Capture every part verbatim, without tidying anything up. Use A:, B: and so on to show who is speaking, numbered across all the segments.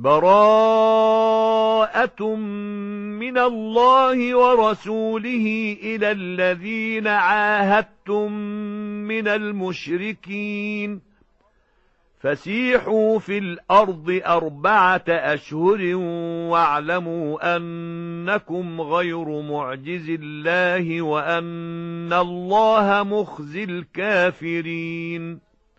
A: براءة من الله ورسوله إلى الذين عاهدتم من المشركين فسيحوا في الأرض أربعة أشهر واعلموا أنكم غير معجز الله وأن الله مخزي الكافرين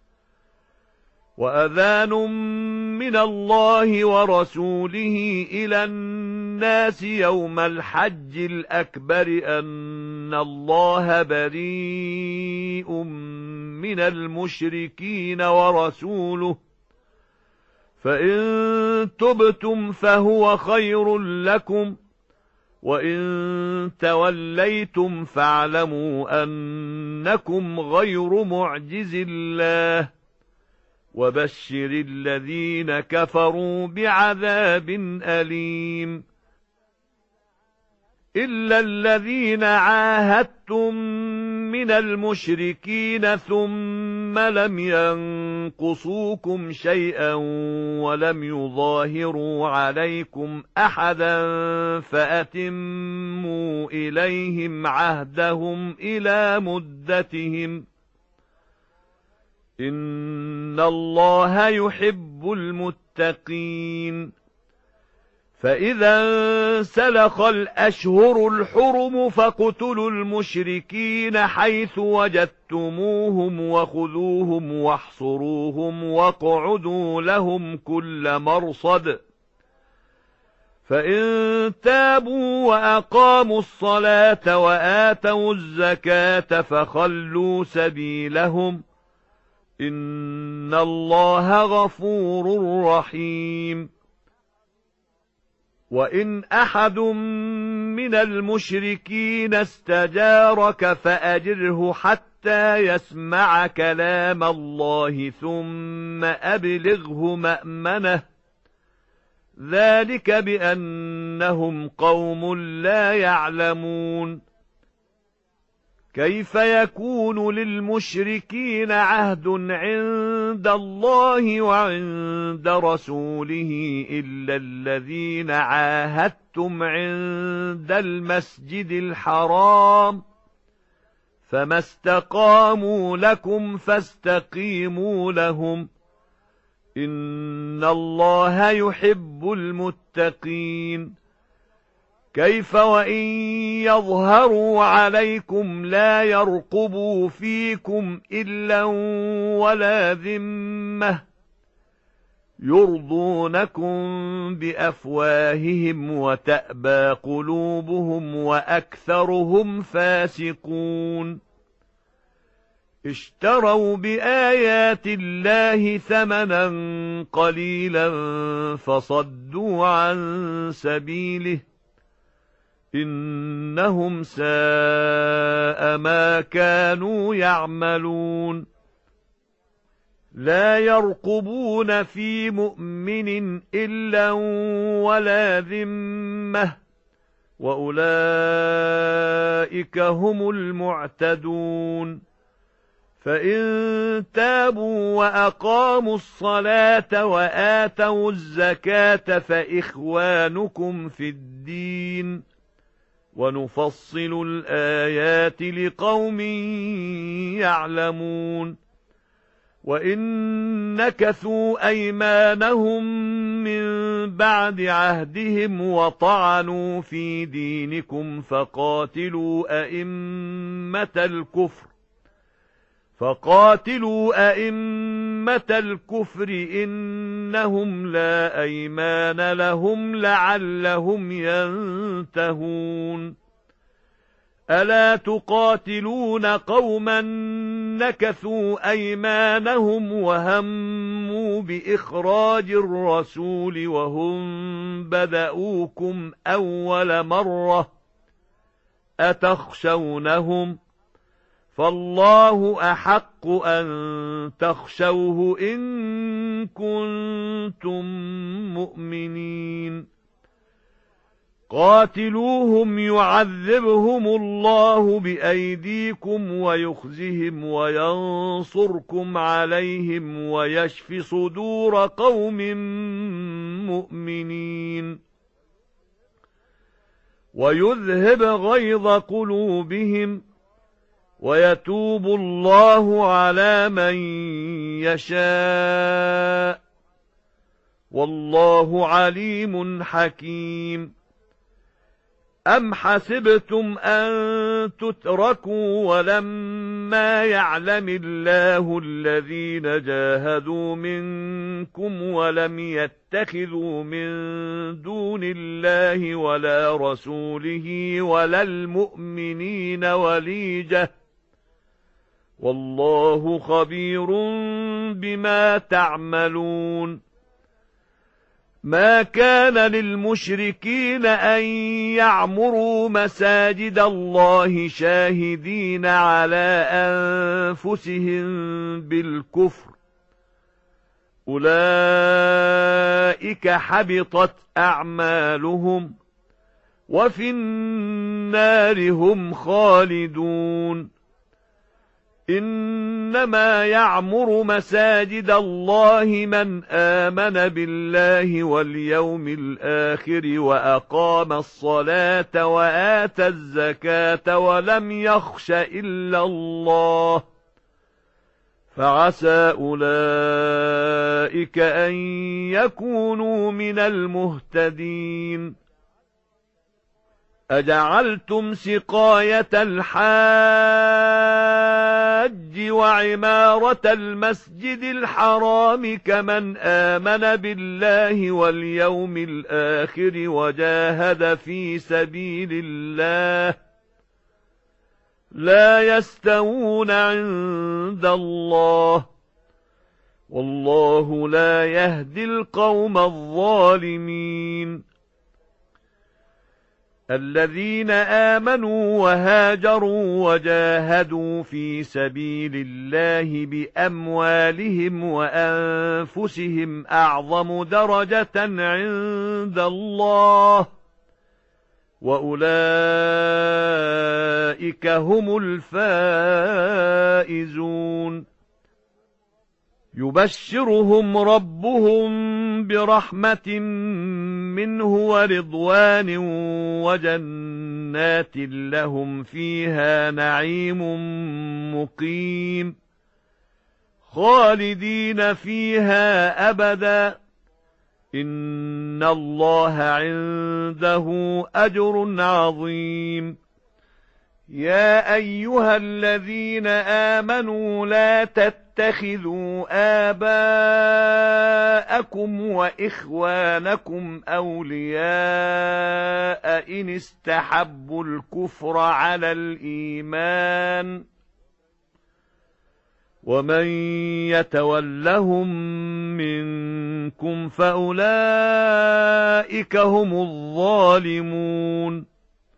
A: وأذان من الله ورسوله إلى الناس يوم الحج الأكبر أن الله بريء من المشركين ورسوله فإن تبتم فهو خير لكم وإن توليتم فاعلموا أنكم غير معجز الله وبشر الذين كفروا بعذاب أليم إلا الذين عاهدتم من المشركين ثم لم ينقصوكم شيئا ولم يظاهروا عليكم أحدا فأتموا إليهم عهدهم إلى مدتهم إن الله يحب المتقين فإذا انسلخ الأشهر الحرم فاقتلوا المشركين حيث وجدتموهم وخذوهم واحصروهم واقعدوا لهم كل مرصد فإن تابوا وأقاموا الصلاة وآتوا الزكاة فخلوا سبيلهم إن الله غفور رحيم وإن أحد من المشركين استجارك فأجره حتى يسمع كلام الله ثم أبلغه مأمنه ذلك بأنهم قوم لا يعلمون كيف يكون للمشركين عهد عند الله وعند رسوله إلا الذين عاهدتم عند المسجد الحرام فما استقاموا لكم فاستقيموا لهم إن الله يحب المتقين كيف وإن يظهروا عليكم لا يرقبوا فيكم إلا ولا ذمة يرضونكم بأفواههم وتأبى قلوبهم وأكثرهم فاسقون اشتروا بآيات الله ثمنا قليلا فصدوا عن سبيله إنهم ساء ما كانوا يعملون لا يرقبون في مؤمن إلا ولا ذمة وأولئك هم المعتدون فإن تابوا وأقاموا الصلاة وآتوا الزكاة فإخوانكم في الدين ونفصل الآيات لقوم يعلمون وإن نكثوا أيمانهم من بعد عهدهم وطعنوا في دينكم فقاتلوا أئمة الكفر فقاتلوا أئمة الكفر إنهم لا أيمان لهم لعلهم ينتهون ألا تقاتلون قوما نكثوا أيمانهم وهموا بإخراج الرسول وهم بدأوكم أول مرة أتخشونهم فالله أحق أن تخشوه إن كنتم مؤمنين قاتلوهم يعذبهم الله بأيديكم ويخزهم وينصركم عليهم ويشف صدور قوم المؤمنين ويذهب غيظ قلوبهم ويتوب الله على من يشاء والله عليم حكيم أم حسبتم أن تتركوا ولما يعلم الله الذين جاهدوا منكم ولم يتخذوا من دون الله ولا رسوله ولا المؤمنين وليجة والله خبير بما تعملون ما كان للمشركين أن يعمروا مساجد الله شاهدين على أنفسهم بالكفر أولئك حبطت أعمالهم وفي النار هم خالدون إنما يعمر مساجد الله من آمن بالله واليوم الآخر وأقام الصلاة وآتى الزكاة ولم يخش إلا الله فعسى أولئك أن يكونوا من المهتدين أجعلتم سقاية الحاج وعمارة المسجد الحرام كمن آمن بالله واليوم الآخر وجاهد في سبيل الله لا يستوون عند الله والله لا يهدي القوم الظالمين الذين آمنوا وهاجروا وجاهدوا في سبيل الله بأموالهم وأنفسهم أعظم درجة عند الله وأولئك هم الفائزون يبشرهم ربهم برحمة منه ورضوان وجنات لهم فيها نعيم مقيم خالدين فيها أبدا إن الله عنده أجر عظيم يا أيها الذين آمنوا لا تتخذوا آباءكم وإخوانكم أولياء إن استحبوا الكفر على الإيمان ومن يتولهم منكم فأولئك هم الظالمون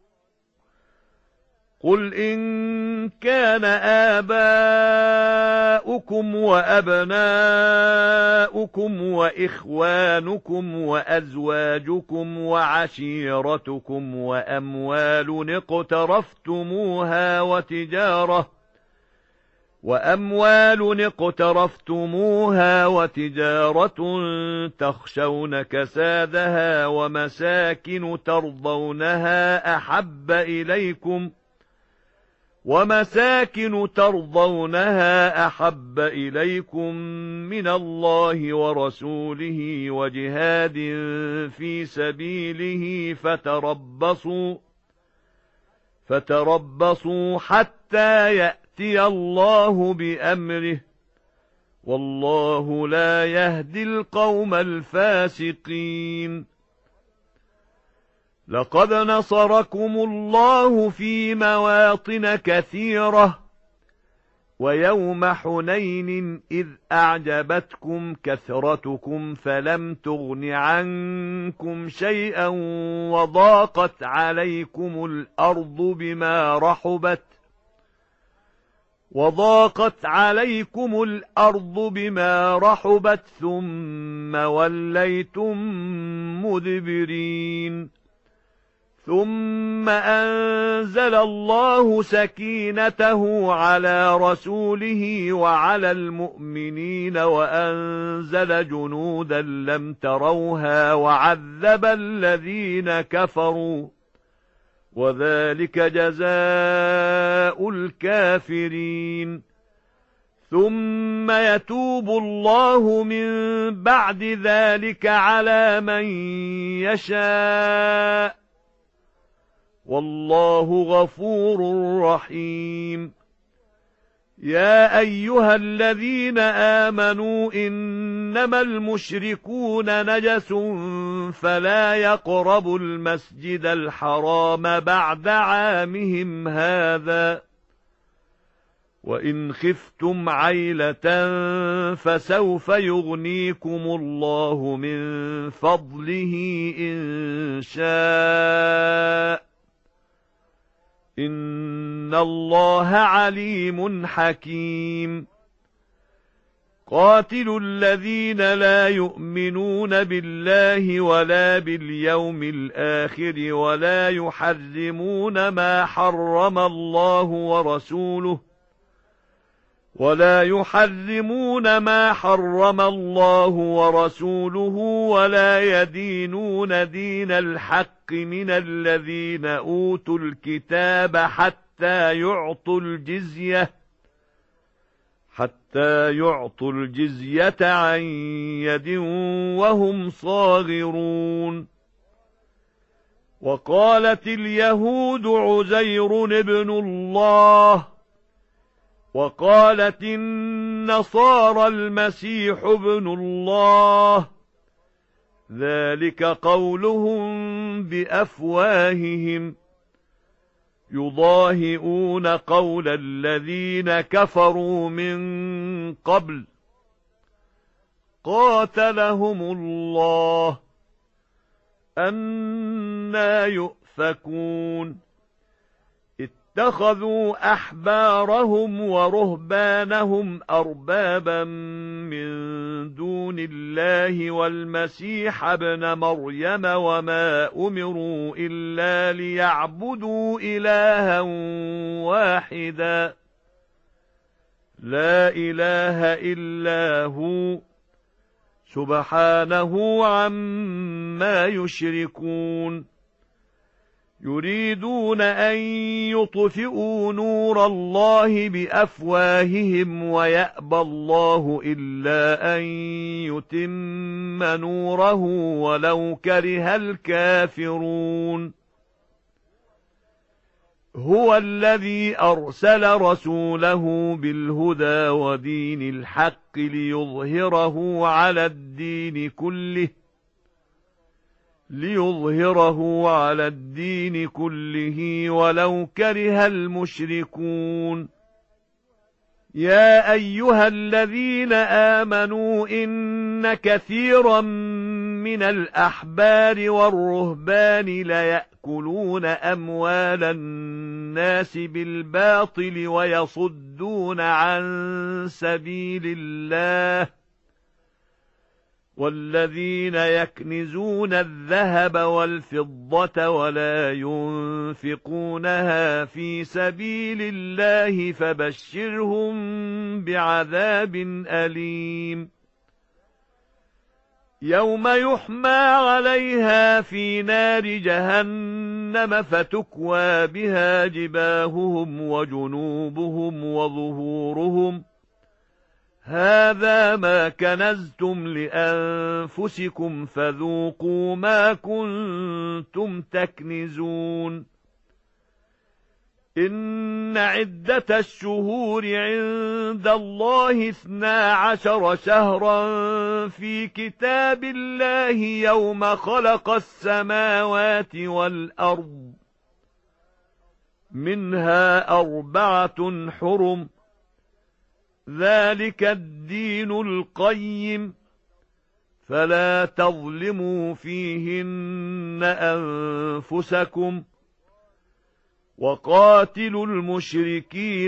A: قل إن كان آباؤكم وأبناؤكم وإخوانكم وأزواجكم وعشيرتكم وأموال اقترفتموها وتجارة وأموال اقترفتموها وتجارة تخشون كسادها ومساكن ترضونها أحب إليكم ومساكن ترضونها أحب إليكم من الله ورسوله وجهاد في سبيله فتربصوا فتربصوا حتى يأتي الله بأمره والله لا يهدي القوم الفاسقين لقد نصركم الله في مواطن كثيرة ويوم حنين إذ أعجبتكم كثرتكم فلم تغن عنكم شيئا وضاقت عليكم الأرض بما رحبت وضاقت عليكم الأرض بما رحبت ثم وليتم مدبرين ثم أنزل الله سكينته على رسوله وعلى المؤمنين وأنزل جنودا لم تروها وعذب الذين كفروا وذلك جزاء الكافرين ثم يتوب الله من بعد ذلك على من يشاء والله غفور رحيم يا أيها الذين آمنوا إنما المشركون نجس فلا يقربوا المسجد الحرام بعد عامهم هذا وإن خفتم عيلة فسوف يغنيكم الله من فضله إن شاء إن الله عليم حكيم قاتلوا الذين لا يؤمنون بالله ولا باليوم الآخر ولا يحرمون ما حرم الله ورسوله ولا يحرمون ما حرم الله ورسوله ولا يدينون دين الحق من الذين أوتوا الكتاب حتى يعطوا الجزية حتى يعطوا الجزية عن يد وهم صاغرون وقالت اليهود عزير ابن الله وقالت النصارى المسيح ابن الله ذلك قولهم بأفواههم يضاهئون قول الذين كفروا من قبل قاتلهم الله أنى يؤفكون اتخذوا أحبارهم ورهبانهم أربابا من دون الله والمسيح ابن مريم وما أمروا إلا ليعبدوا إلها واحدا لا إله إلا هو سبحانه عما يشركون يريدون أن يطفئوا نور الله بأفواههم ويأبى الله إلا أن يتم نوره ولو كره الكافرون هو الذي أرسل رسوله بالهدى ودين الحق ليظهره على الدين كله ليظهره على الدين كله ولو كره المشركون يا أيها الذين آمنوا إن كثيرا من الأحبار والرهبان ليأكلون أموال الناس بالباطل ويصدون عن سبيل الله والذين يكنزون الذهب والفضة ولا ينفقونها في سبيل الله فبشرهم بعذاب أليم يوم يحمى عليها في نار جهنم فتكوى بها جباههم وجنوبهم وظهورهم هذا ما كنزتم لأنفسكم فذوقوا ما كنتم تكنزون إن عدة الشهور عند الله اثنا عشر شهرا في كتاب الله يوم خلق السماوات والأرض منها أربعة حرم ذلك الدين القيم فلا تظلموا فيهن أنفسكم وقاتلوا المشركين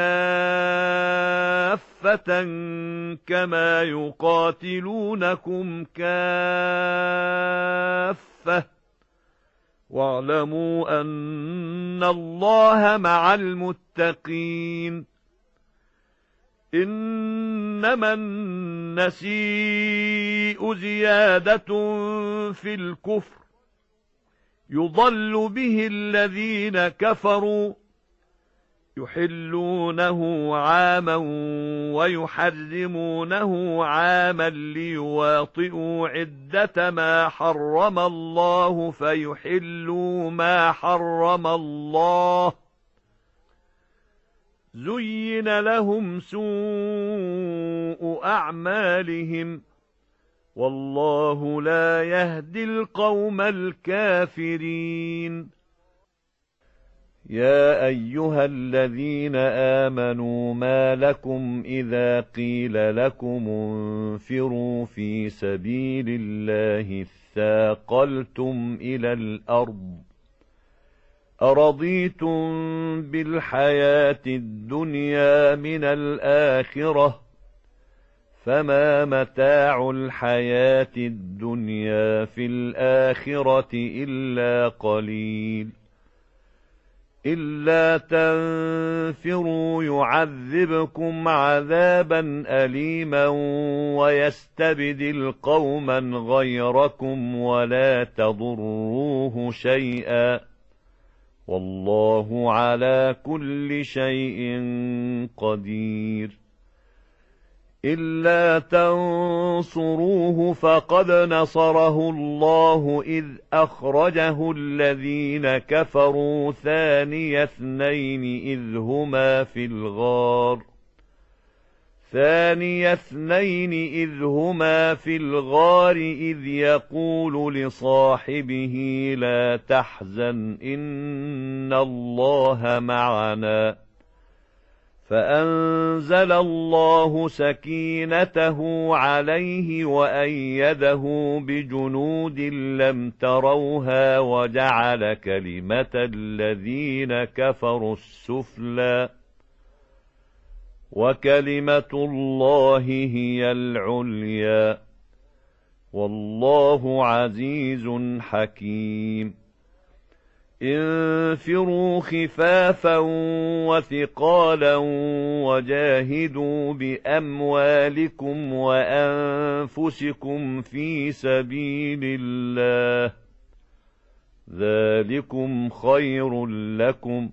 A: كافة كما يقاتلونكم كافة واعلموا أن الله مع المتقين. إنما النسيء زيادة في الكفر يضل به الذين كفروا يحلونه عاما ويحرمونه عاما ليواطئوا عدة ما حرم الله فيحلوا ما حرم الله. زين لهم سوء أعمالهم والله لا يهدي القوم الكافرين. يا أيها الذين آمنوا ما لكم إذا قيل لكم انفروا في سبيل الله اثاقلتم إلى الأرض أرضيتم بالحياة الدنيا من الآخرة فما متاع الحياة الدنيا في الآخرة إلا قليل. إلا تنفروا يعذبكم عذابا أليما ويستبدل قوما غيركم ولا تضروه شيئا والله على كل شيء قدير. إلا تنصروه فقد نصره الله إذ أخرجه الذين كفروا ثاني اثنين إذ هما في الغار ثاني اثنين إذ هما في الغار إذ يقول لصاحبه لا تحزن إن الله معنا فأنزل الله سكينته عليه وأيده بجنود لم تروها وجعل كلمة الذين كفروا السفلى وكلمة الله هي العليا والله عزيز حكيم. انفروا خفافا وثقالا وجاهدوا بأموالكم وأنفسكم في سبيل الله ذلكم خير لكم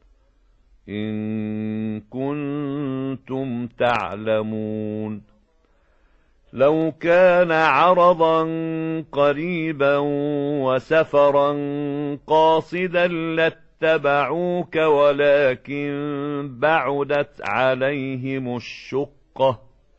A: إن كنتم تعلمون. لو كان عرضا قريبا وسفرا قاصدا لاتبعوك ولكن بعدت عليهم الشقة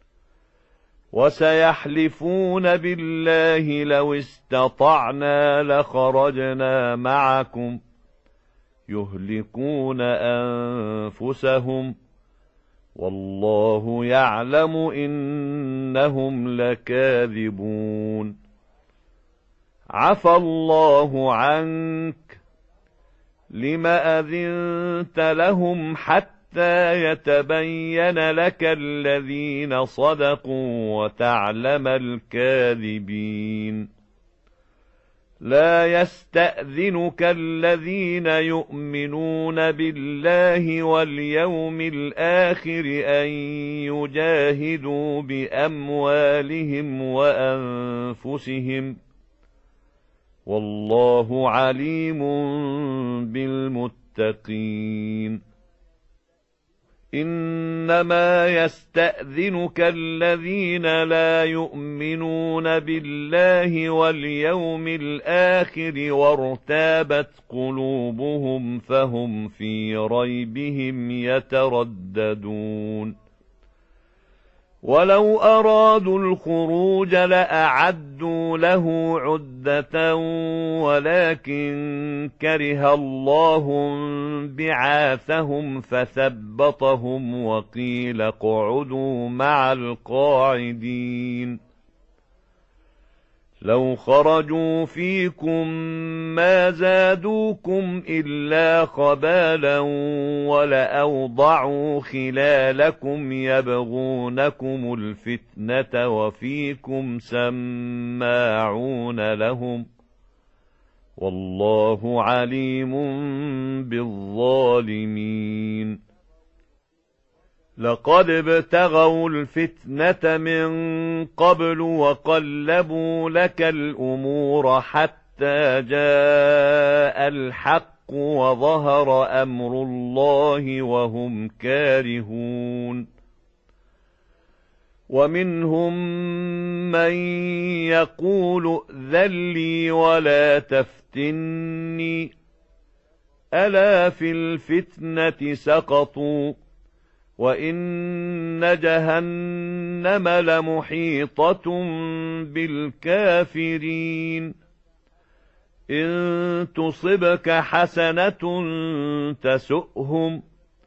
A: وسيحلفون بالله لو استطعنا لخرجنا معكم يهلكون أنفسهم والله يعلم إنهم لكاذبون. عفى الله عنك لم أذنت لهم حتى يتبين لك الذين صدقوا وتعلم الكاذبين. لا يستأذنك الذين يؤمنون بالله واليوم الآخر أن يجاهدوا بأموالهم وأنفسهم والله عليم بالمتقين. إنما يستأذنك الذين لا يؤمنون بالله واليوم الآخر وارتابت قلوبهم فهم في ريبهم يترددون. ولو أرادوا الخروج لأعدوا له عدة ولكن كره الله بعاثهم فثبطهم وقيل اقعدوا مع القاعدين. لو خرجوا فيكم ما زادوكم إلا خبالا ولأوضعوا خلالكم يبغونكم الفتنة وفيكم سماعون لهم والله عليم بالظالمين. لقد ابتغوا الفتنة من قبل وقلبوا لك الأمور حتى جاء الحق وظهر أمر الله وهم كارهون. ومنهم من يقول ائذن لي ولا تفتني ألا في الفتنة سقطوا وإن جهنم لمحيطة بالكافرين. إن تصبك حسنة تسؤهم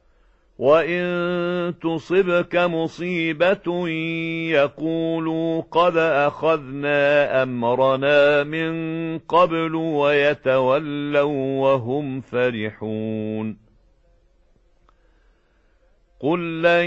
A: وإن تصبك مصيبة يقولوا قد أخذنا أمرنا من قبل ويتولوا وهم فرحون. قل لن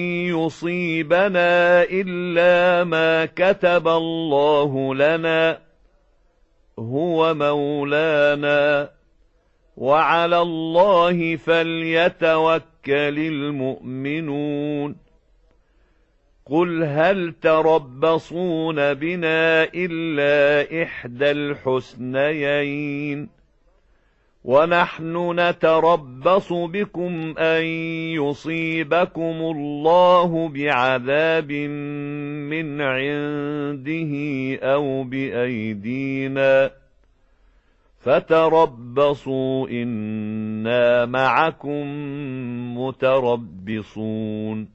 A: يصيبنا إلا ما كتب الله لنا هو مولانا وعلى الله فليتوكل المؤمنون. قل هل تربصون بنا إلا إحدى الحسنيين ونحن نتربص بكم أن يصيبكم الله بعذاب من عنده أو بأيدينا فتربصوا إنا معكم متربصون.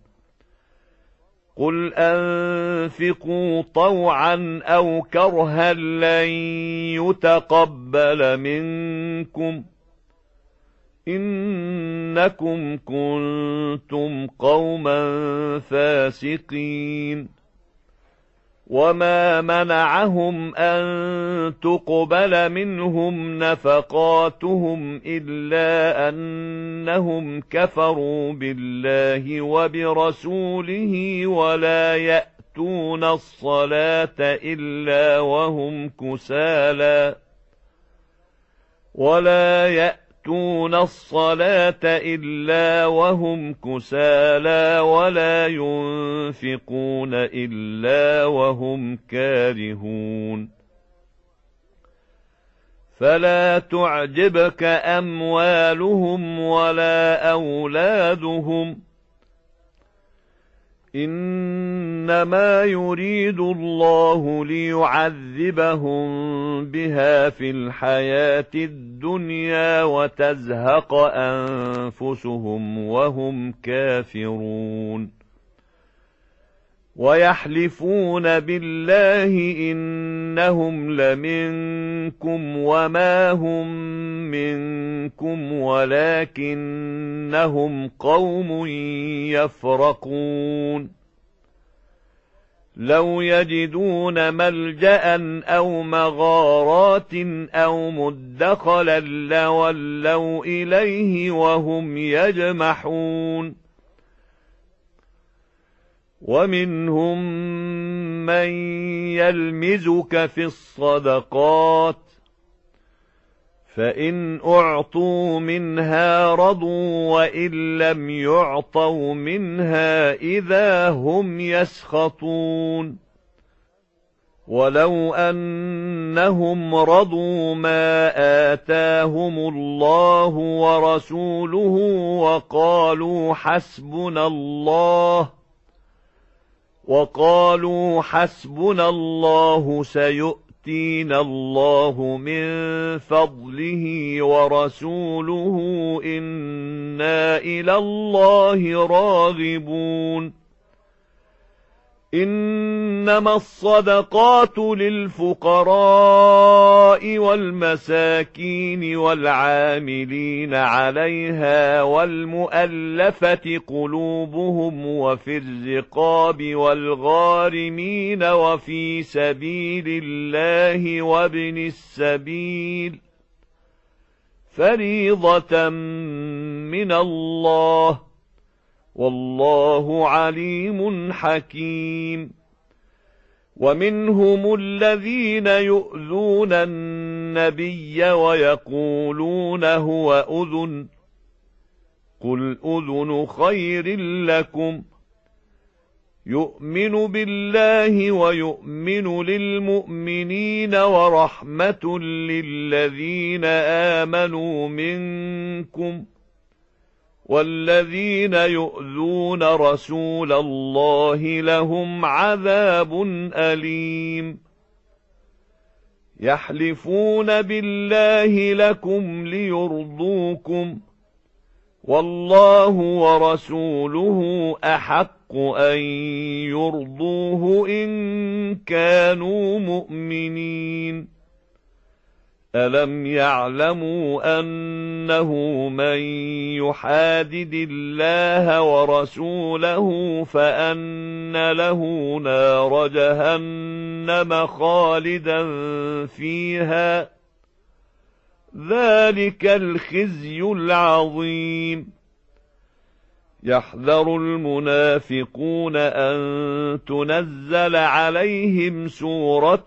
A: قل أنفقوا طوعا أو كرها لن يتقبل منكم إنكم كنتم قوما فاسقين. وما منعهم أن تقبل منهم نفقاتهم إلا أنهم كفروا بالله وبرسوله ولا يأتون الصلاة إلا وهم كسالى ولا يأتون الصلاة إلا وهم كسالى ولا ينفقون إلا وهم كارهون. فلا تعجبك أموالهم ولا أولادهم إنما يريد الله ليعذبهم بها في الحياة الدنيا وتزهق أنفسهم وهم كافرون. ويحلفون بالله إنهم لمنكم وما هم منكم ولكنهم قوم يفرقون. لو يجدون ملجأ أو مغارات أو مدخلا لولوا إليه وهم يجمحون. ومنهم من يلمزك في الصدقات فإن أعطوا منها رضوا وإن لم يعطوا منها إذا هم يسخطون. ولو أنهم رضوا ما آتاهم الله ورسوله وقالوا حسبنا الله وقالوا حسبنا الله سيؤتينا الله من فضله ورسوله إنا إلى الله راغبون. إنما الصدقات للفقراء والمساكين والعاملين عليها والمؤلفة قلوبهم وفي الرقاب والغارمين وفي سبيل الله وابن السبيل فريضة من الله والله عليم حكيم. ومنهم الذين يؤذون النبي ويقولون هو أذن قل أذن خير لكم يؤمن بالله ويؤمن للمؤمنين ورحمة للذين آمنوا منكم والذين يؤذون رسول الله لهم عذاب أليم يحلفون بالله لكم ليرضوكم والله ورسوله أحق أن يرضوه إن كانوا مؤمنين ألم يعلموا أنه من يحادد الله ورسوله فأن له نار جهنم خالدا فيها ذلك الخزي العظيم يحذر المنافقون أن تنزل عليهم سورة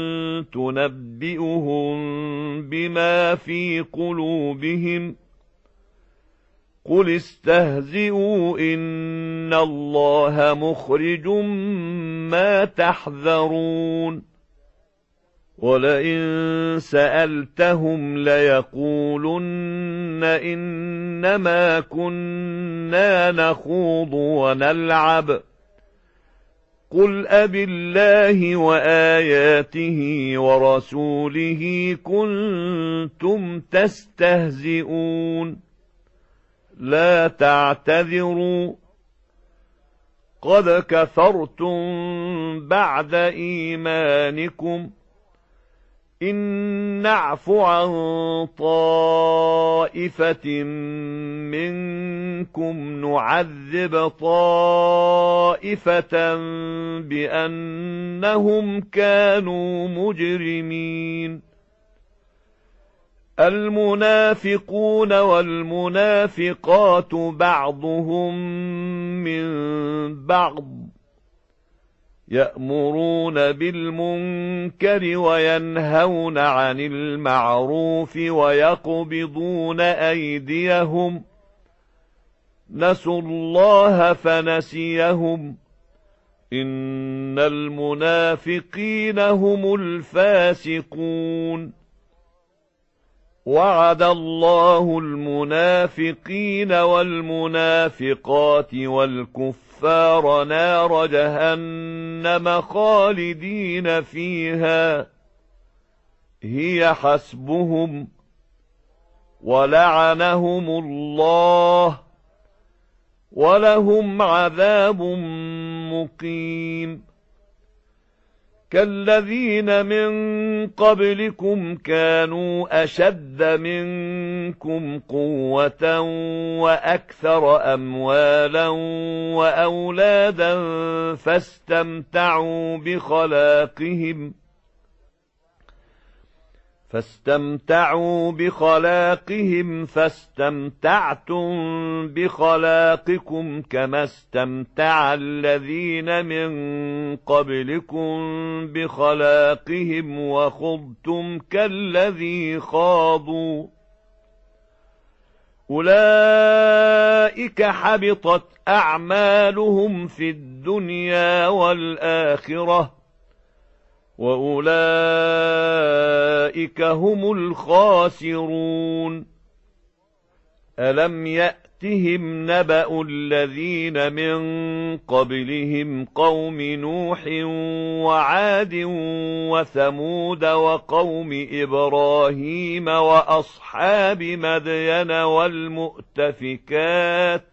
A: تنبئهم بما في قلوبهم قل استهزئوا إن الله مخرج ما تحذرون ولئن سألتهم ليقولن إنما كنا نخوض ونلعب قل أبالله وآياته ورسوله كنتم تستهزئون لا تعتذروا قد كفرتم بعد إيمانكم إن نعف عن طائفة منكم نعذب طائفة بأنهم كانوا مجرمين المنافقون والمنافقات بعضهم من بعض يأمرون بالمنكر وينهون عن المعروف ويقبضون أيديهم نسوا الله فنسيهم إن المنافقين هم الفاسقون وعد الله المنافقين والمنافقات والكفار نار جهنم خالدين فيها هي حسبهم ولعنهم الله ولهم عذاب مقيم كالذين من قبلكم كانوا أشد منكم قوة وأكثر أموالا وأولادا فاستمتعوا بخلاقهم فاستمتعوا بخلاقهم فاستمتعتم بخلاقكم كما استمتع الذين من قبلكم بخلاقهم وخضتم كالذي خاضوا أولئك حبطت أعمالهم في الدنيا والآخرة وأولئك هم الخاسرون ألم يأتهم نبأ الذين من قبلهم قوم نوح وعاد وثمود وقوم إبراهيم وأصحاب مدين والمؤتفكات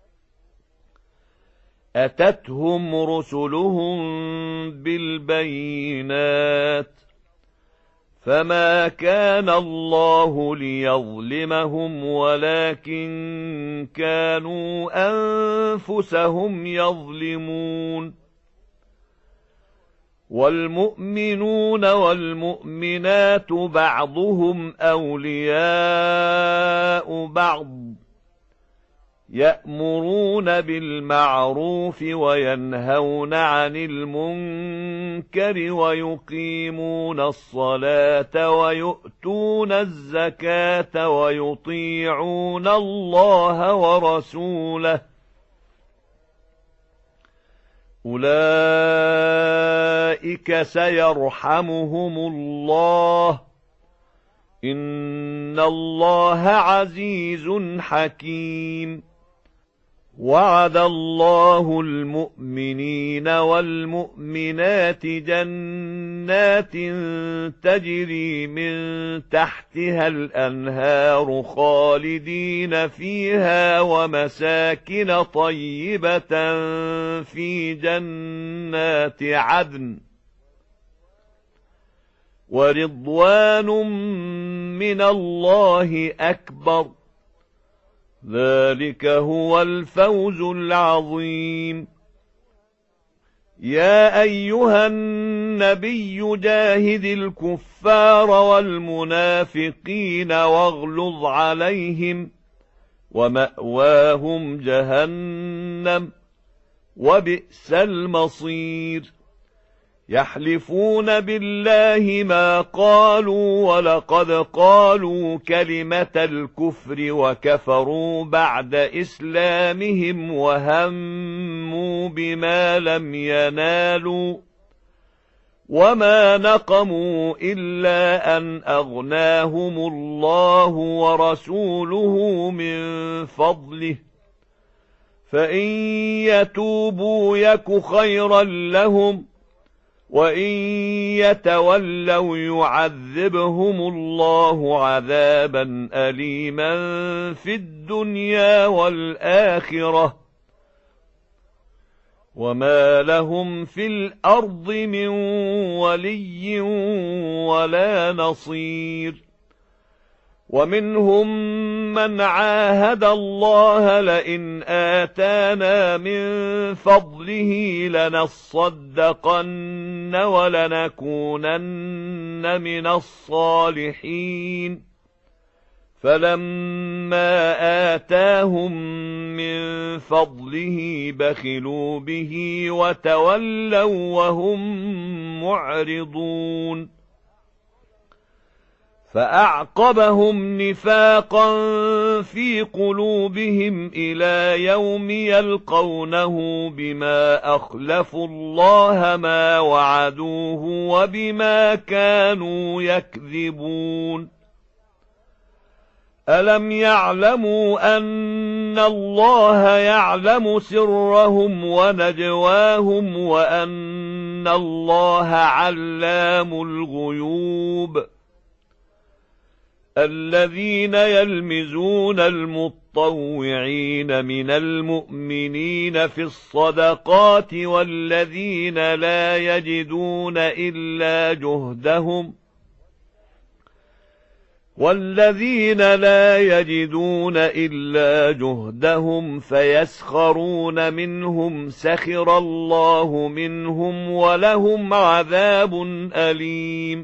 A: أتتهم رسلهم بالبينات فما كان الله ليظلمهم ولكن كانوا أنفسهم يظلمون والمؤمنون والمؤمنات بعضهم أولياء بعض يأمرون بالمعروف وينهون عن المنكر ويقيمون الصلاة ويؤتون الزكاة ويطيعون الله ورسوله أولئك سيرحمهم الله إن الله عزيز حكيم وعد الله المؤمنين والمؤمنات جنات تجري من تحتها الأنهار خالدين فيها ومساكن طيبة في جنات عدن ورضوان من الله أكبر ذلك هو الفوز العظيم يا أيها النبي جاهد الكفار والمنافقين واغلظ عليهم ومأواهم جهنم وبئس المصير يحلفون بالله ما قالوا ولقد قالوا كلمة الكفر وكفروا بعد إسلامهم وهموا بما لم ينالوا وما نقموا إلا أن أغناهم الله ورسوله من فضله فإن يتوبوا يك خيرا لهم وإن يتولوا يعذبهم الله عذابا أليما في الدنيا والآخرة وما لهم في الأرض من ولي ولا نصير ومنهم من عاهد الله لئن آتانا من فضله لنصدقن ولنكونن من الصالحين فلما آتاهم من فضله بخلوا به وتولوا وهم معرضون فأعقبهم نفاقا في قلوبهم إلى يوم يلقونه بما أخلفوا الله ما وعدوه وبما كانوا يكذبون ألم يعلموا أن الله يعلم سرهم ونجواهم وأن الله علام الغيوب الذين يلمزون المطوعين من المؤمنين في الصدقات والذين لا يجدون إلا جهدهم والذين لا يجدون إلا جهدهم فيسخرون منهم سخر الله منهم ولهم عذاب أليم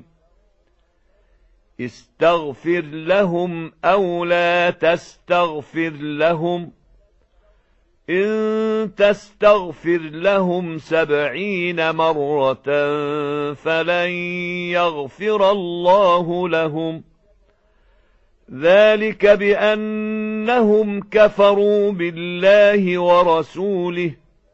A: استغفر لهم أو لا تستغفر لهم إن تستغفر لهم سبعين مرة فلن يغفر الله لهم ذلك بأنهم كفروا بالله ورسوله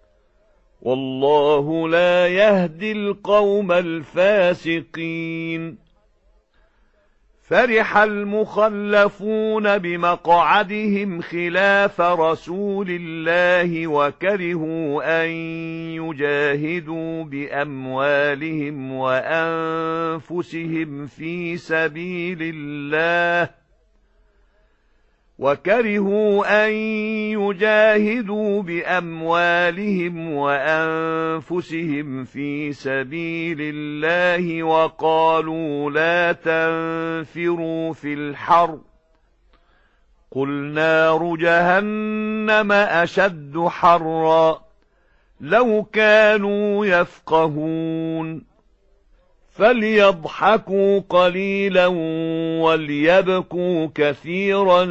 A: والله لا يهدي القوم الفاسقين فرح المخلفون بمقعدهم خلاف رسول الله وكرهوا أن يجاهدوا بأموالهم وأنفسهم في سبيل الله وكرهوا أن يجاهدوا بأموالهم وأنفسهم في سبيل الله وقالوا لا تنفروا في الحر قل نار جهنم أشد حرا لو كانوا يفقهون فليضحكوا قليلا وليبكوا كثيرا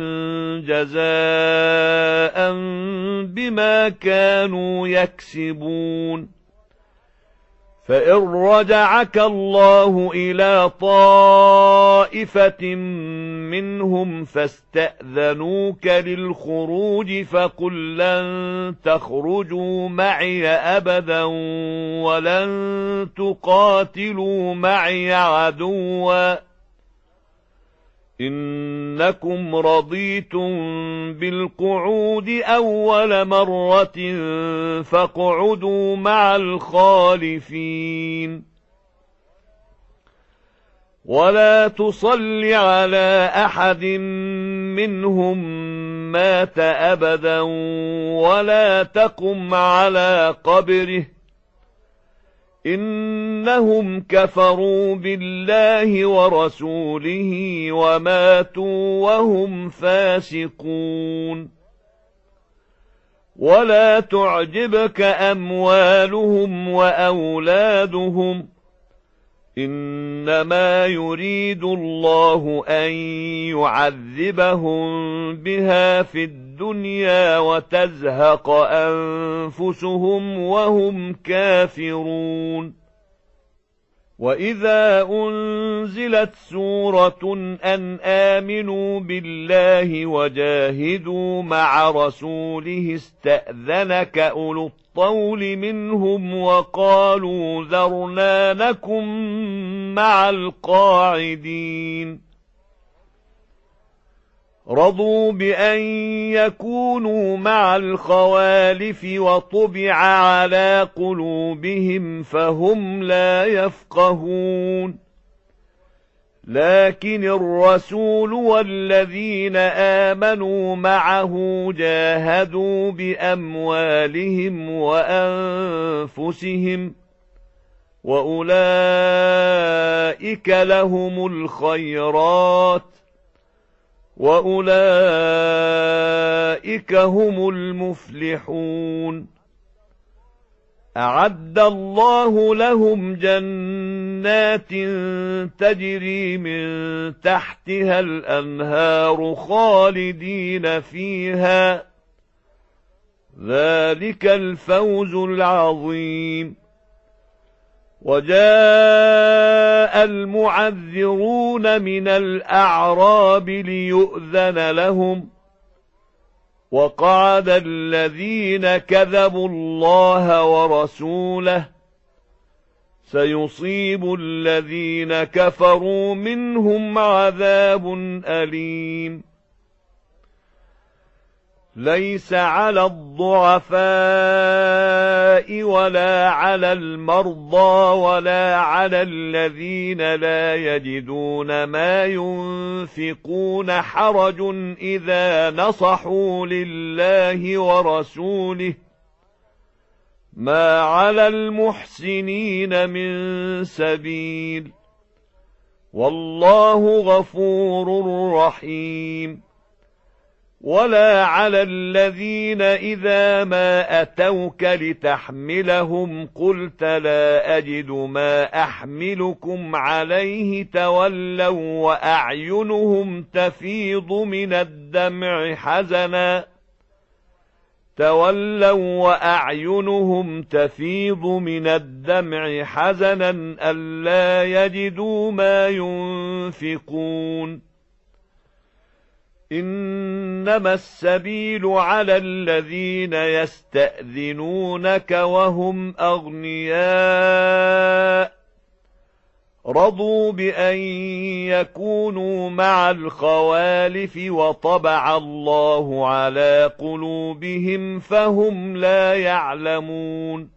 A: جزاء بما كانوا يكسبون فإن رجعك الله إلى طائفة منهم فاستأذنوك للخروج فقل لن تخرجوا معي أبدا ولن تقاتلوا معي عدوا إنكم رضيتم بالقعود أول مرة فاقعدوا مع الخالفين ولا تصل على أحد منهم مات أبدا ولا تقم على قبره إنهم كفروا بالله ورسوله وماتوا وهم فاسقون ولا تعجبك أموالهم وأولادهم إنما يريد الله أن يعذبهم بها في الدنيا وتزهق أنفسهم وهم كافرون وإذا أنزلت سورة أن آمنوا بالله وجاهدوا مع رسوله استأذنك أولو الطول منهم وقالوا ذرنا نكن مع القاعدين رضوا بأن يكونوا مع الخوالف وطبع على قلوبهم فهم لا يفقهون لكن الرسول والذين آمنوا معه جاهدوا بأموالهم وأنفسهم وأولئك لهم الخيرات وأولئك هم المفلحون أعد الله لهم جنات تجري من تحتها الأنهار خالدين فيها ذلك الفوز العظيم وجاء المعذرون من الأعراب ليؤذن لهم وقعد الذين كذبوا الله ورسوله سيصيب الذين كفروا منهم عذاب أليم ليس على الضعفاء ولا على المرضى ولا على الذين لا يجدون ما ينفقون حرج إذا نصحوا لله ورسوله ما على المحسنين من سبيل والله غفور رحيم ولا على الذين إذا ما أتوك لتحملهم قلت لا أجد ما أحملكم عليه تولوا وأعينهم تفيض من الدمع حزنا تولوا وأعينهم تفيض من الدمع حزنا ألا يجدوا ما ينفقون إنما السبيل على الذين يستأذنونك وهم أغنياء رضوا بأن يكونوا مع الخوالف وطبع الله على قلوبهم فهم لا يعلمون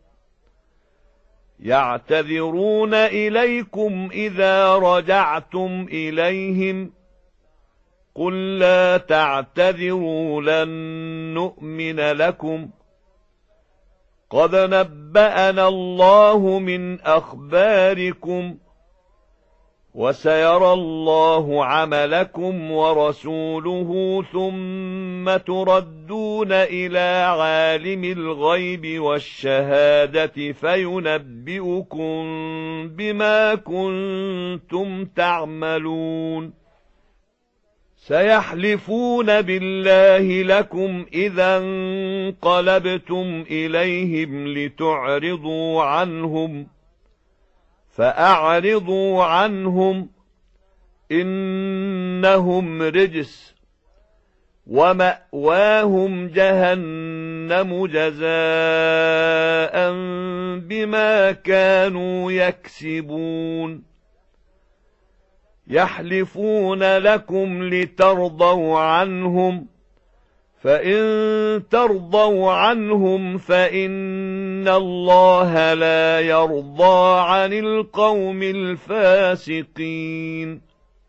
A: يعتذرون إليكم إذا رجعتم إليهم قل لا تعتذروا لن نؤمن لكم قد نبأنا الله من أخباركم وسيرى الله عملكم ورسوله ثم تردون إلى عالم الغيب والشهادة فينبئكم بما كنتم تعملون سيحلفون بالله لكم إذا انقلبتم إليهم لتعرضوا عنهم فأعرضوا عنهم إنهم رجس ومأواهم جهنم جزاء بما كانوا يكسبون يحلفون لكم لترضوا عنهم فإن ترضوا عنهم فإن الله لا يرضى عن القوم الفاسقين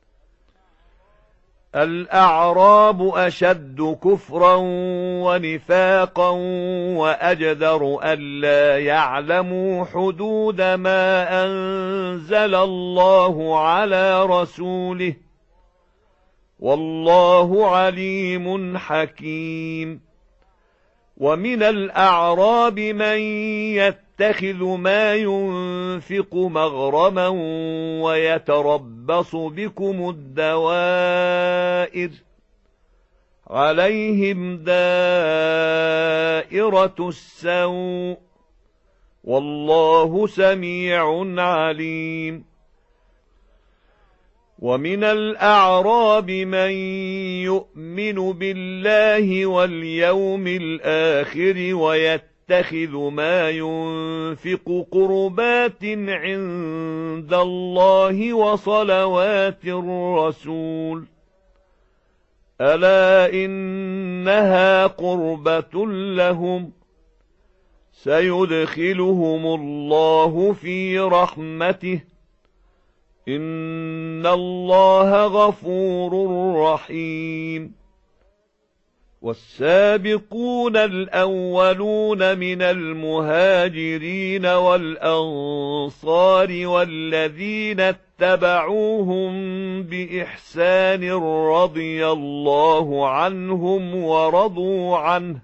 A: الأعراب أشد كفرا ونفاقا وأجدر ألا يعلموا حدود ما أنزل الله على رسوله والله عليم حكيم ومن الأعراب من يتخذ ما ينفق مغرما ويتربص بكم الدوائر عليهم دائرة السوء والله سميع عليم ومن الأعراب من يؤمن بالله واليوم الآخر ويتخذ ما ينفق قربات عند الله وصلوات الرسول ألا إنها قربة لهم سيدخلهم الله في رحمته إن الله غفور رحيم والسابقون الأولون من المهاجرين والأنصار والذين اتبعوهم بإحسان رضي الله عنهم ورضوا عنه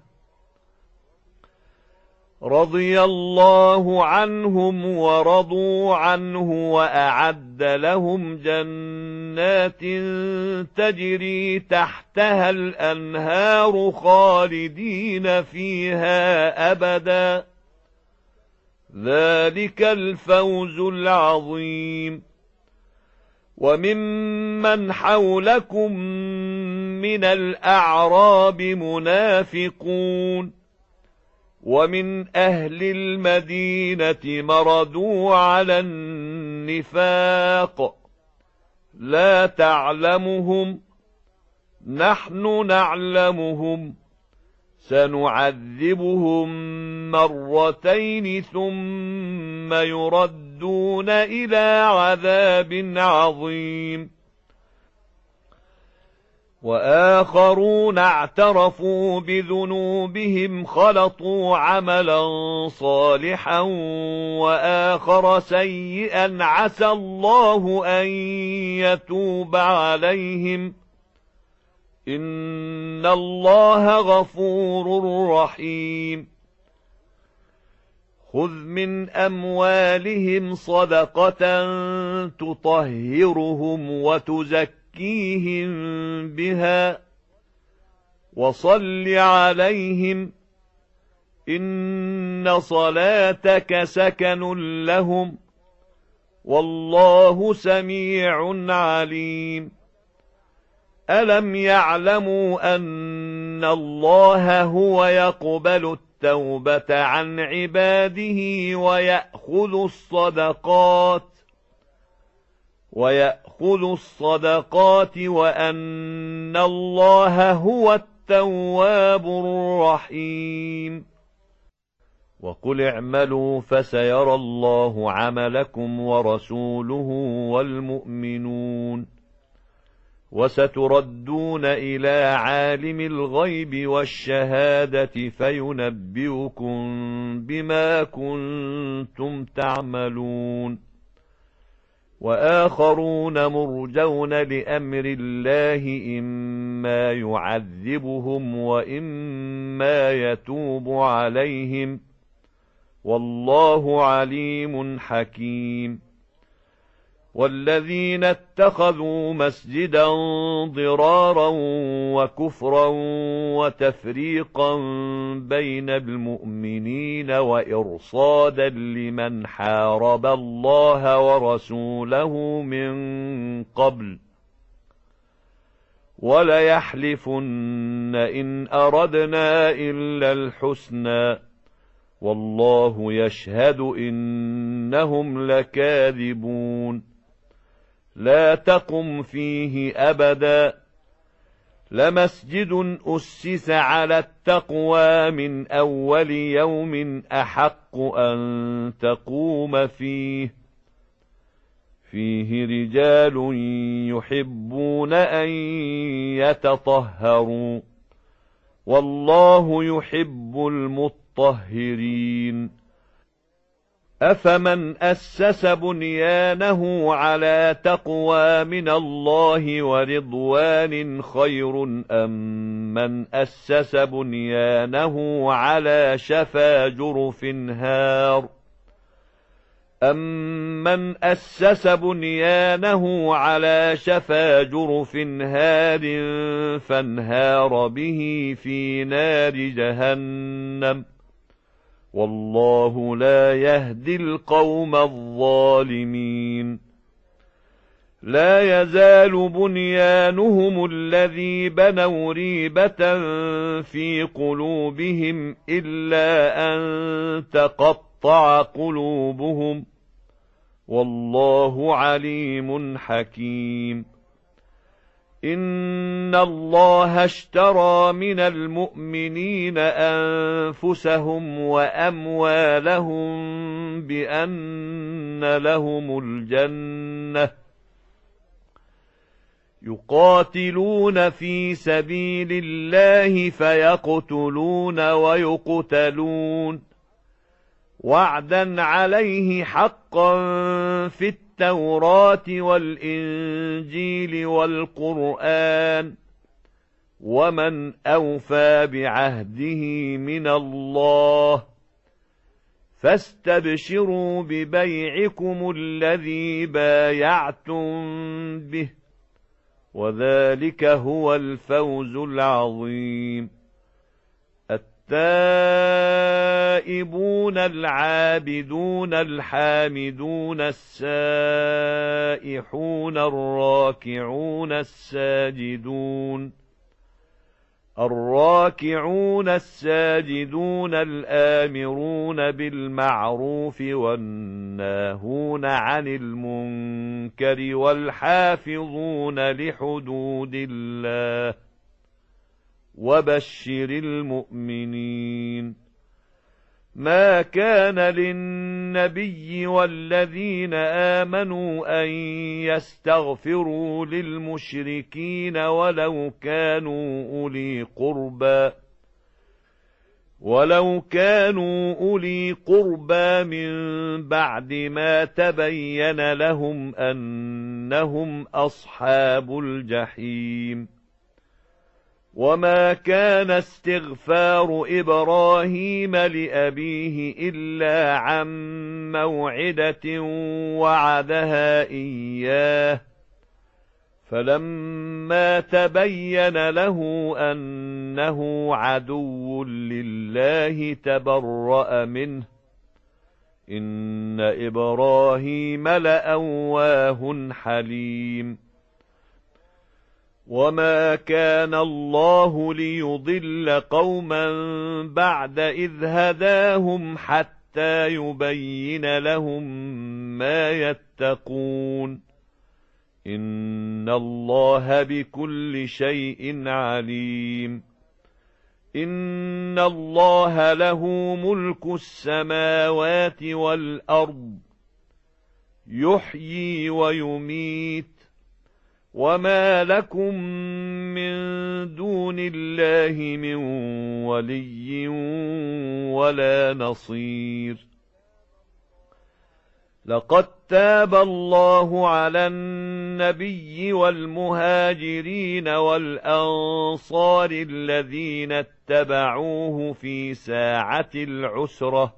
A: رضي الله عنهم ورضوا عنه وأعد لهم جنات تجري تحتها الأنهار خالدين فيها أبدا ذلك الفوز العظيم وممن حولكم من الأعراب منافقون ومن أهل المدينة مردوا على النفاق لا تعلمهم نحن نعلمهم سنعذبهم مرتين ثم يردون إلى عذاب عظيم وآخرون اعترفوا بذنوبهم خلطوا عملا صالحا وآخر سيئا عسى الله أن يتوب عليهم إن الله غفور رحيم خذ من أموالهم صدقة تطهرهم وتزكيهم زكيهم بها وصل عليهم إن صلاتك سكن لهم والله سميع عليم ألم يعلموا أن الله هو يقبل التوبة عن عباده ويأخذ الصدقات ويأخذ الصدقات وأن الله هو التواب الرحيم وقل اعملوا فسيرى الله عملكم ورسوله والمؤمنون وستردون إلى عالم الغيب والشهادة فينبئكم بما كنتم تعملون وآخرون مرجون لأمر الله إما يعذبهم وإما يتوب عليهم والله عليم حكيم والذين اتخذوا مسجدا ضرارا وكفرا وتفريقا بين المؤمنين وإرصادا لمن حارب الله ورسوله من قبل وليحلفن إن أردنا إلا الحسنى والله يشهد إنهم لكاذبون لا تقم فيه أبدا لمسجد أسس على التقوى من أول يوم أحق أن تقوم فيه فيه رجال يحبون أن يتطهروا والله يحب المطهرين أفمن أسس بنيانه على تقوى من الله ورضوان خير أم من أسس بنيانه على شفا جرف هار أَمَّنْ أَسَّسَ بُنْيَانَهُ عَلَى شَفَا جُرُفٍ هَارٍ فَانْهَارَ بِهِ فِي نَارِ جَهَنَّمَ وَاللَّهُ لَا يَهْدِي الْقَوْمَ الظَّالِمِينَ لا يزال بنيانهم الذي بنوا ريبة في قلوبهم إلا أن تقطع قلوبهم والله عليم حكيم إن الله اشترى من المؤمنين أنفسهم وأموالهم بأن لهم الجنة يقاتلون في سبيل الله فيقتلون ويقتلون وعدا عليه حقا في التوراة والإنجيل والقرآن ومن أوفى بعهده من الله فاستبشروا ببيعكم الذي بايعتم به وذلك هو الفوز العظيم التائبون العابدون الحامدون السائحون الراكعون الساجدون الراكعون الساجدون الآمرون بالمعروف والناهون عن المنكر والحافظون لحدود الله وبشر المؤمنين ما كان للنبي والذين آمنوا أن يستغفروا للمشركين ولو كانوا أولي قربى ولو كانوا أولي قربى من بعد ما تبين لهم أنهم أصحاب الجحيم وما كان استغفار إبراهيم لأبيه إلا عن موعدة وعدها إياه فلما تبين له أنه عدو لله تبرأ منه إن إبراهيم لأواه حليم وما كان الله ليضل قوما بعد إذ هداهم حتى يبين لهم ما يتقون إن الله بكل شيء عليم إن الله له ملك السماوات والأرض يحيي ويميت وما لكم من دون الله من ولي ولا نصير لقد تاب الله على النبي والمهاجرين والأنصار الذين اتبعوه في ساعة العسرة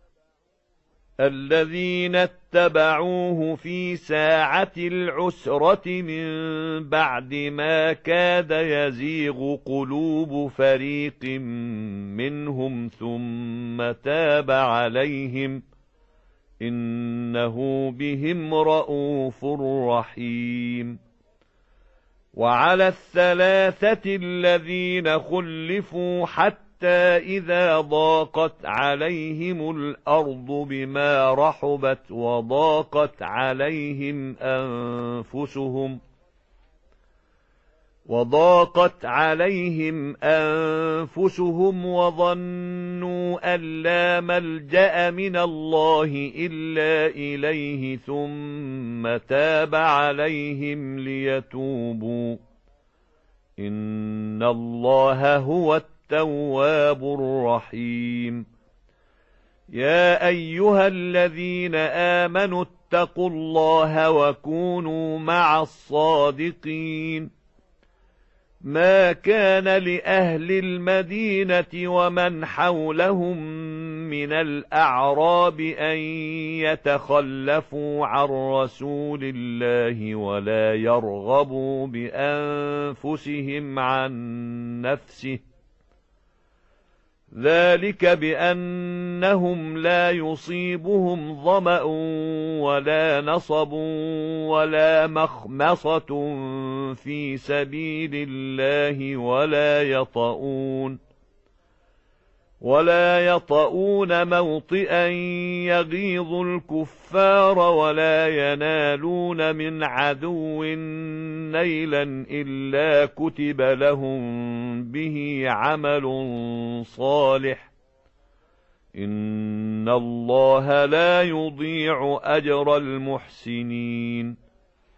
A: الذين اتبعوه في ساعة العسرة من بعد ما كاد يزيغ قلوب فريق منهم ثم تاب عليهم إنه بهم رءوف رحيم. وعلى الثلاثة الذين خلفوا حتى إذا ضاقت عليهم الأرض بما رحبت وضاقت عليهم أنفسهم وضاقت عليهم أنفسهم وظنوا أن لا ملجأ من الله إلا إليه ثم تاب عليهم ليتوبوا إن الله هو التواب الرحيم. يا أيها الذين آمنوا اتقوا الله وكونوا مع الصادقين. ما كان لأهل المدينة ومن حولهم من الأعراب أن يتخلفوا عن رسول الله ولا يرغبوا بأنفسهم عن نفسه ذلك بأنهم لا يصيبهم ظمأ ولا نصب ولا مخمصة في سبيل الله ولا يطؤون ولا يطؤون موطئا يغيظ الكفار ولا ينالون من عدو نيلا إلا كتب لهم به عمل صالح إن الله لا يضيع أجر المحسنين.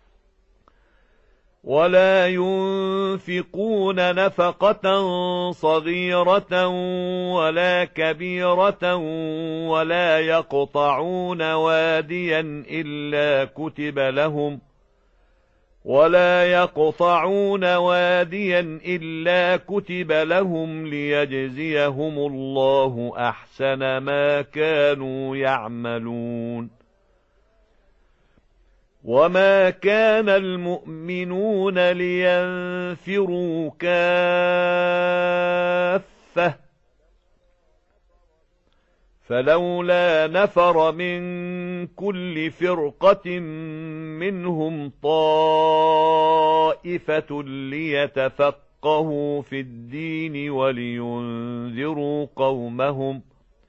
A: ولا ينفقون نفقة صغيرة ولا كبيرة ولا يقطعون واديا إلا كتب لهم ولا يقطعون واديا إلا كتب لهم ليجزيهم الله أحسن ما كانوا يعملون. وما كان المؤمنون لينفروا كافة فلولا نفر من كل فرقة منهم طائفة ليتفقهوا في الدين ولينذروا قومهم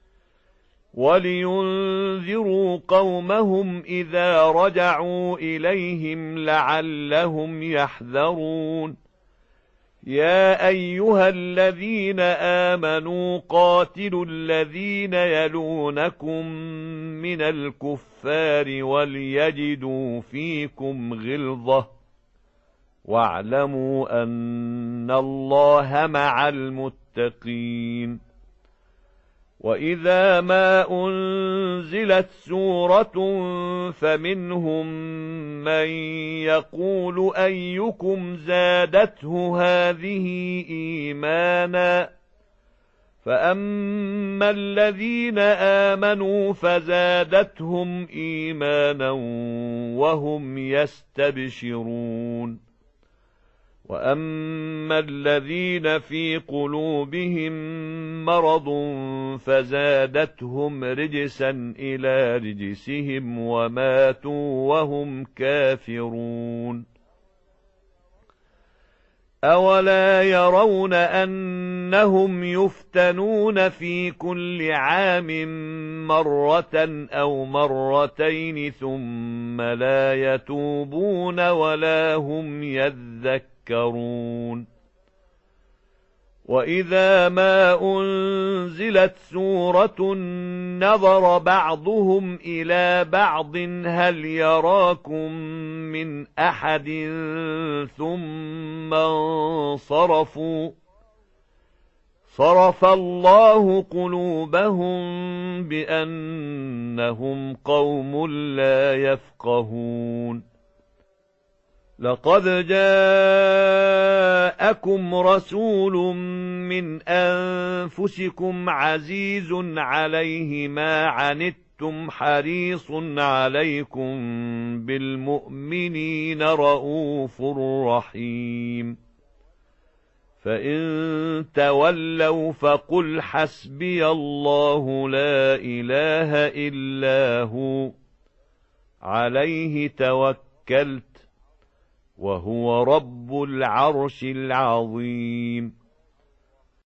A: ولينذروا قومهم إذا رجعوا إليهم لعلهم يحذرون. يا أيها الذين آمنوا قاتلوا الذين يلونكم من الكفار وليجدوا فيكم غلظة واعلموا أن الله مع المتقين. وإذا ما أنزلت سورة فمنهم من يقول أيكم زادته هذه إيمانا فأما الذين آمنوا فزادتهم إيمانا وهم يستبشرون. وأما الذين في قلوبهم مرض فزادتهم رجسا إلى رجسهم وماتوا وهم كافرون. أولا يرون أنهم يفتنون في كل عام مرة أو مرتين ثم لا يتوبون ولا هم يذكرون. وإذا ما أنزلت سورة نظر بعضهم إلى بعض هل يراكم من أحد ثم انصرفوا صرف الله قلوبهم بأنهم قوم لا يفقهون لقد جاءكم رسول من أنفسكم عزيز عليه ما عنتم حريص عليكم بالمؤمنين رءوف رحيم فإن تولوا فقل حسبي الله لا إله إلا هو عليه توكلت وهو رب العرش العظيم